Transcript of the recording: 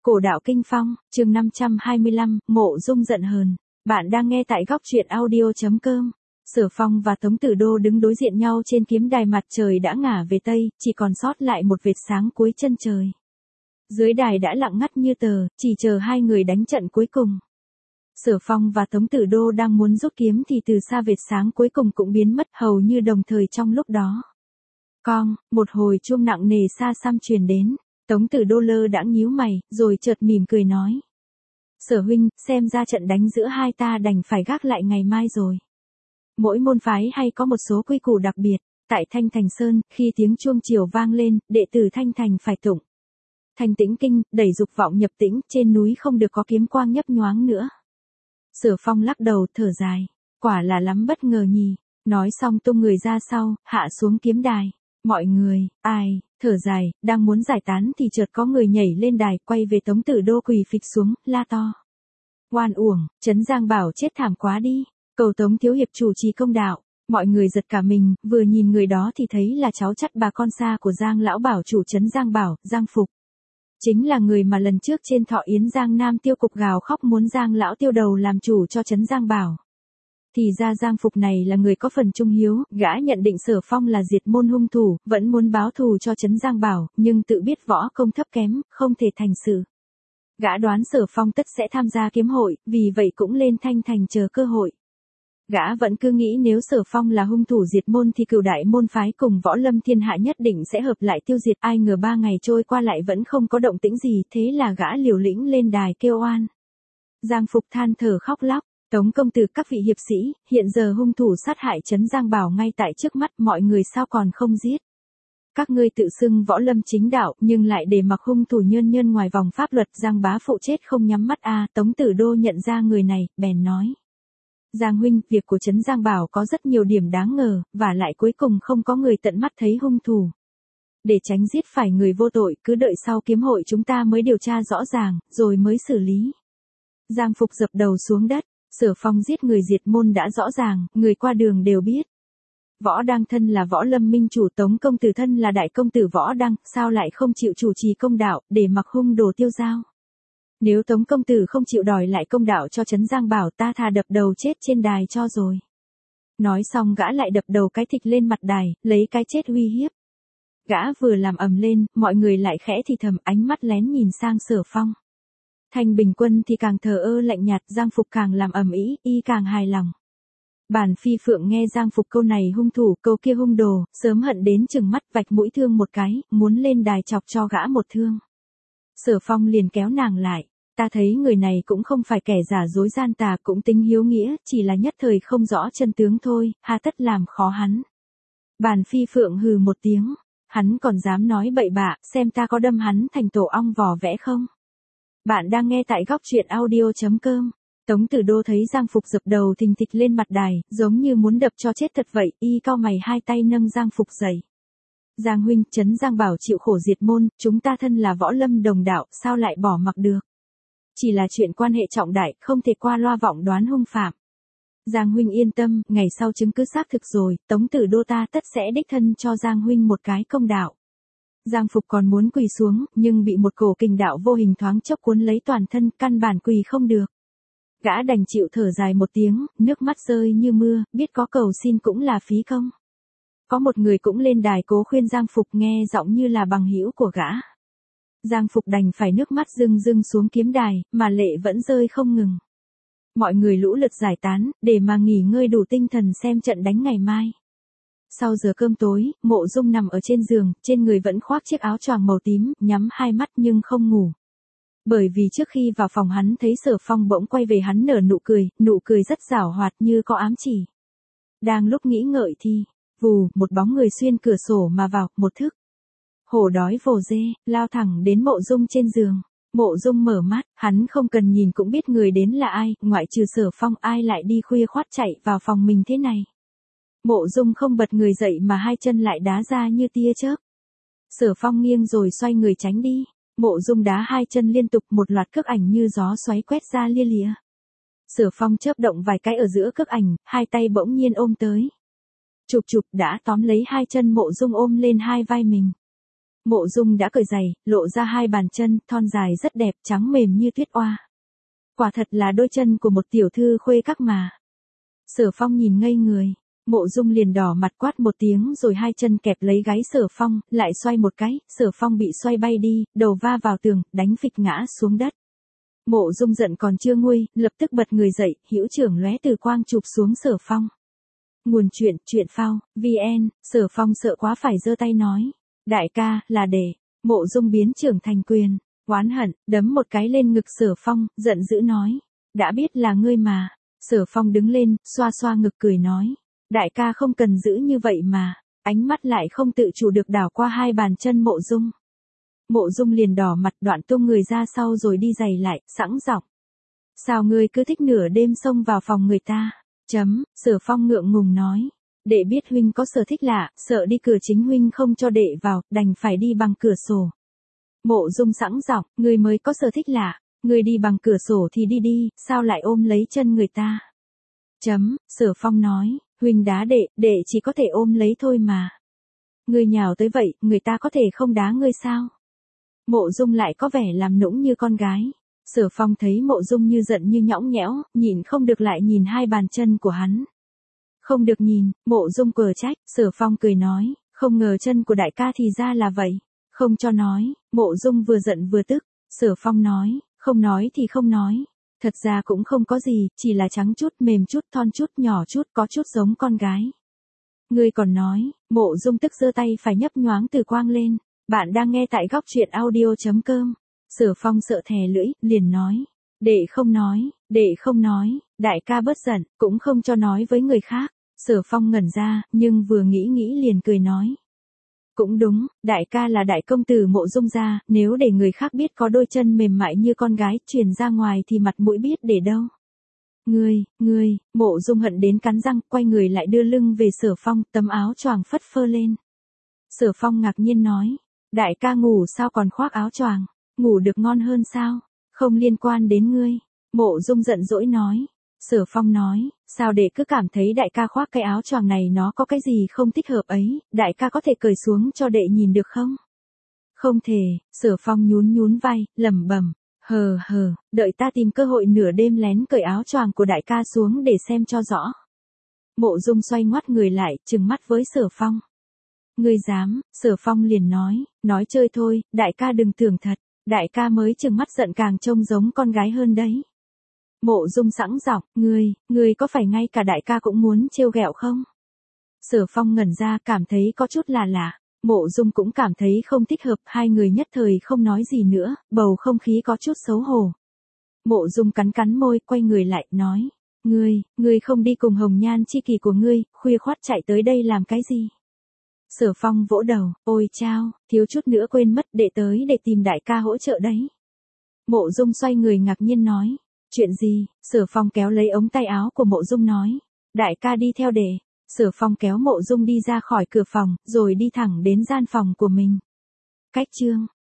Cổ đạo kinh phong, chương 525, Mộ Dung giận hờn. Bạn đang nghe tại góc truyện audio.com. Sở Phong và Tống Tử Đô đứng đối diện nhau trên kiếm đài, mặt trời đã ngả về tây, chỉ còn sót lại một vệt sáng cuối chân trời. Dưới đài đã lặng ngắt như tờ, chỉ chờ hai người đánh trận cuối cùng. Sở Phong và Tống Tử Đô đang muốn rút kiếm thì từ xa vệt sáng cuối cùng cũng biến mất hầu như đồng thời trong lúc đó. Cong, một hồi chuông nặng nề xa xăm truyền đến. Tống Tử Đô lơ đãng nhíu mày, rồi chợt mỉm cười nói. Sở huynh, xem ra trận đánh giữa hai ta đành phải gác lại ngày mai rồi. Mỗi môn phái hay có một số quy củ đặc biệt. Tại Thanh Thành Sơn, khi tiếng chuông chiều vang lên, đệ tử Thanh Thành phải tụng Thanh Tĩnh Kinh, đẩy dục vọng nhập tĩnh, trên núi không được có kiếm quang nhấp nhoáng nữa. Sở Phong lắc đầu thở dài. Quả là lắm bất ngờ nhỉ. Nói xong tung người ra sau, hạ xuống kiếm đài. Mọi người, ai, thở dài, đang muốn giải tán thì chợt có người nhảy lên đài, quay về Tống Tử Đô quỳ phịch xuống, la to. Oan uổng, Trấn Giang Bảo chết thảm quá đi, cầu Tống thiếu hiệp chủ trì công đạo. Mọi người giật cả mình, vừa nhìn người đó thì thấy là cháu chắt bà con xa của Giang lão bảo chủ Trấn Giang Bảo, Giang Phục. Chính là người mà lần trước trên thọ yến Giang Nam Tiêu cục gào khóc muốn Giang lão tiêu đầu làm chủ cho Trấn Giang Bảo. Thì ra Giang Phục này là người có phần trung hiếu, gã nhận định Sở Phong là diệt môn hung thủ, vẫn muốn báo thù cho Trấn Giang Bảo, nhưng tự biết võ công thấp kém, không thể thành sự. Gã đoán Sở Phong tất sẽ tham gia kiếm hội, vì vậy cũng lên Thanh Thành chờ cơ hội. Gã vẫn cứ nghĩ nếu Sở Phong là hung thủ diệt môn thì cửu đại môn phái cùng võ lâm thiên hạ nhất định sẽ hợp lại tiêu diệt, ai ngờ 3 ngày trôi qua lại vẫn không có động tĩnh gì, thế là gã liều lĩnh lên đài kêu oan. Giang Phục than thở khóc lóc. Tống công tử, các vị hiệp sĩ, hiện giờ hung thủ sát hại Trấn Giang Bảo ngay tại trước mắt, mọi người sao còn không giết? Các ngươi tự xưng võ lâm chính đạo, nhưng lại để mặc hung thủ nhơn nhơn ngoài vòng pháp luật, Giang bá phụ chết không nhắm mắt à? Tống Tử Đô nhận ra người này, bèn nói. Giang huynh, việc của Trấn Giang Bảo có rất nhiều điểm đáng ngờ, và lại cuối cùng không có người tận mắt thấy hung thủ. Để tránh giết phải người vô tội, cứ đợi sau kiếm hội chúng ta mới điều tra rõ ràng, rồi mới xử lý. Giang Phục dập đầu xuống đất. Sở Phong giết người diệt môn đã rõ ràng, người qua đường đều biết. Võ Đăng thân là võ lâm minh chủ, Tống công tử thân là đại công tử Võ Đăng, sao lại không chịu chủ trì công đạo, để mặc hung đồ tiêu dao? Nếu Tống công tử không chịu đòi lại công đạo cho Trấn Giang Bảo, ta thà đập đầu chết trên đài cho rồi. Nói xong gã lại đập đầu cái thịt lên mặt đài, lấy cái chết uy hiếp. Gã vừa làm ầm lên, mọi người lại khẽ thì thầm, ánh mắt lén nhìn sang Sở Phong. Thanh Bình Quân thì càng thờ ơ lạnh nhạt, Giang Phục càng làm ầm ĩ, y càng hài lòng. Bản Phi Phượng nghe Giang Phục câu này hung thủ, câu kia hung đồ, sớm hận đến chừng mắt vạch mũi thương một cái, muốn lên đài chọc cho gã một thương. Sở Phong liền kéo nàng lại, ta thấy người này cũng không phải kẻ giả dối gian tà, cũng tính hiếu nghĩa, chỉ là nhất thời không rõ chân tướng thôi, hà tất làm khó hắn. Bản Phi Phượng hừ một tiếng, hắn còn dám nói bậy bạ, xem ta có đâm hắn thành tổ ong vò vẽ không? Bạn đang nghe tại góc truyện audio.com. Tống Tử Đô thấy Giang Phục dập đầu thình thịch lên mặt đài, giống như muốn đập cho chết thật vậy, y cau mày hai tay nâng Giang Phục dậy. Giang huynh, Trấn Giang Bảo chịu khổ diệt môn, chúng ta thân là võ lâm đồng đạo, sao lại bỏ mặc được? Chỉ là chuyện quan hệ trọng đại, không thể qua loa vọng đoán hung phạm. Giang huynh yên tâm, ngày sau chứng cứ xác thực rồi, Tống Tử Đô ta tất sẽ đích thân cho Giang huynh một cái công đạo. Giang Phục còn muốn quỳ xuống, nhưng bị một cổ kình đạo vô hình thoáng chốc cuốn lấy toàn thân, căn bản quỳ không được. Gã đành chịu thở dài một tiếng, nước mắt rơi như mưa, biết có cầu xin cũng là phí công. Có một người cũng lên đài cố khuyên Giang Phục, nghe giọng như là bằng hữu của gã. Giang Phục đành phải nước mắt rưng rưng xuống kiếm đài, mà lệ vẫn rơi không ngừng. Mọi người lũ lượt giải tán, để mà nghỉ ngơi đủ tinh thần xem trận đánh ngày mai. Sau giờ cơm tối, Mộ Dung nằm ở trên giường, trên người vẫn khoác chiếc áo choàng màu tím, nhắm hai mắt nhưng không ngủ. Bởi vì trước khi vào phòng hắn thấy Sở Phong bỗng quay về hắn nở nụ cười rất giảo hoạt như có ám chỉ. Đang lúc nghĩ ngợi thì, vù, một bóng người xuyên cửa sổ mà vào, một thức. Hổ đói vồ dê, lao thẳng đến Mộ Dung trên giường. Mộ Dung mở mắt, hắn không cần nhìn cũng biết người đến là ai, ngoại trừ Sở Phong ai lại đi khuya khoắt chạy vào phòng mình thế này. Mộ Dung không bật người dậy mà hai chân lại đá ra như tia chớp. Sở Phong nghiêng rồi xoay người tránh đi. Mộ Dung đá hai chân liên tục, một loạt cước ảnh như gió xoáy quét ra lia lịa. Sở Phong chớp động vài cái ở giữa cước ảnh, hai tay bỗng nhiên ôm tới. Chụp đã tóm lấy hai chân Mộ Dung ôm lên hai vai mình. Mộ Dung đã cởi giày, lộ ra hai bàn chân, thon dài rất đẹp, trắng mềm như tuyết oa. Quả thật là đôi chân của một tiểu thư khuê các mà. Sở Phong nhìn ngây người. Mộ Dung liền đỏ mặt quát một tiếng rồi hai chân kẹp lấy gáy Sở Phong, lại xoay một cái, Sở Phong bị xoay bay đi, đầu va vào tường, đánh phịch ngã xuống đất. Mộ Dung giận còn chưa nguôi, lập tức bật người dậy, hữu trưởng lóe từ quang chụp xuống Sở Phong. Nguồn chuyện phao, VN, Sở Phong sợ quá phải giơ tay nói. Đại ca, là để. Mộ Dung biến trưởng thành quyền. Oán hận, đấm một cái lên ngực Sở Phong, giận dữ nói. Đã biết là ngươi mà. Sở Phong đứng lên, xoa xoa ngực cười nói. Đại ca không cần giữ như vậy mà. Ánh mắt lại không tự chủ được đảo qua hai bàn chân Mộ Dung. Mộ Dung liền đỏ mặt đoạn tung người ra sau rồi đi giày lại, sẵn giọng. Sao ngươi cứ thích nửa đêm xông vào phòng người ta? Sở Phong ngượng ngùng nói. Đệ biết huynh có sở thích lạ, sợ đi cửa chính huynh không cho đệ vào, đành phải đi bằng cửa sổ. Mộ Dung sẵn giọng, ngươi mới có sở thích lạ, ngươi đi bằng cửa sổ thì đi đi, sao lại ôm lấy chân người ta? Sở Phong nói, huynh đá đệ chỉ có thể ôm lấy thôi mà. Ngươi nhào tới vậy, người ta có thể không đá ngươi sao? Mộ Dung lại có vẻ làm nũng như con gái. Sở Phong thấy Mộ Dung như giận như nhõng nhẽo, nhìn không được lại nhìn hai bàn chân của hắn. Không được nhìn, Mộ Dung cờ trách, Sở Phong cười nói, không ngờ chân của đại ca thì ra là vậy. Không cho nói, Mộ Dung vừa giận vừa tức. Sở Phong nói, không nói thì không nói. Thật ra cũng không có gì, chỉ là trắng chút, mềm chút, thon chút, nhỏ chút, có chút giống con gái. Ngươi còn nói, Mộ Dung tức giơ tay phải nhấp nhoáng từ quang lên. Bạn đang nghe tại góc truyện audio.com. Sở Phong sợ thè lưỡi, liền nói. Đệ không nói, đại ca bớt giận, cũng không cho nói với người khác. Sở Phong ngẩn ra, nhưng vừa nghĩ liền cười nói. Cũng đúng, đại ca là đại công tử Mộ Dung gia, nếu để người khác biết có đôi chân mềm mại như con gái truyền ra ngoài thì mặt mũi biết để đâu. Ngươi, Mộ Dung hận đến cắn răng, quay người lại đưa lưng về Sở Phong, tấm áo choàng phất phơ lên. Sở Phong ngạc nhiên nói, đại ca ngủ sao còn khoác áo choàng, ngủ được ngon hơn sao, không liên quan đến ngươi. Mộ Dung giận dỗi nói. Sở Phong nói, sao đệ cứ cảm thấy đại ca khoác cái áo choàng này nó có cái gì không thích hợp ấy, đại ca có thể cởi xuống cho đệ nhìn được không? Không thể, Sở Phong nhún vai, lẩm bẩm, hờ, đợi ta tìm cơ hội nửa đêm lén cởi áo choàng của đại ca xuống để xem cho rõ. Mộ Dung xoay ngoắt người lại, trừng mắt với Sở Phong. Ngươi dám? Sở Phong liền nói chơi thôi, đại ca đừng tưởng thật, đại ca mới trừng mắt giận càng trông giống con gái hơn đấy. Mộ Dung sẵn giọng, ngươi có phải ngay cả đại ca cũng muốn trêu ghẹo không? Sở Phong ngẩn ra, cảm thấy có chút là lạ. Mộ Dung cũng cảm thấy không thích hợp, hai người nhất thời không nói gì nữa, bầu không khí có chút xấu hổ. Mộ Dung cắn môi, quay người lại, nói, ngươi không đi cùng hồng nhan chi kỷ của ngươi, khuya khoắt chạy tới đây làm cái gì? Sở Phong vỗ đầu, ôi chao, thiếu chút nữa quên mất, đệ tới để tìm đại ca hỗ trợ đấy. Mộ Dung xoay người ngạc nhiên nói, chuyện gì? Sở Phong kéo lấy ống tay áo của Mộ Dung nói, đại ca đi theo đệ. Sở Phong kéo Mộ Dung đi ra khỏi cửa phòng, rồi đi thẳng đến gian phòng của mình. Cách chương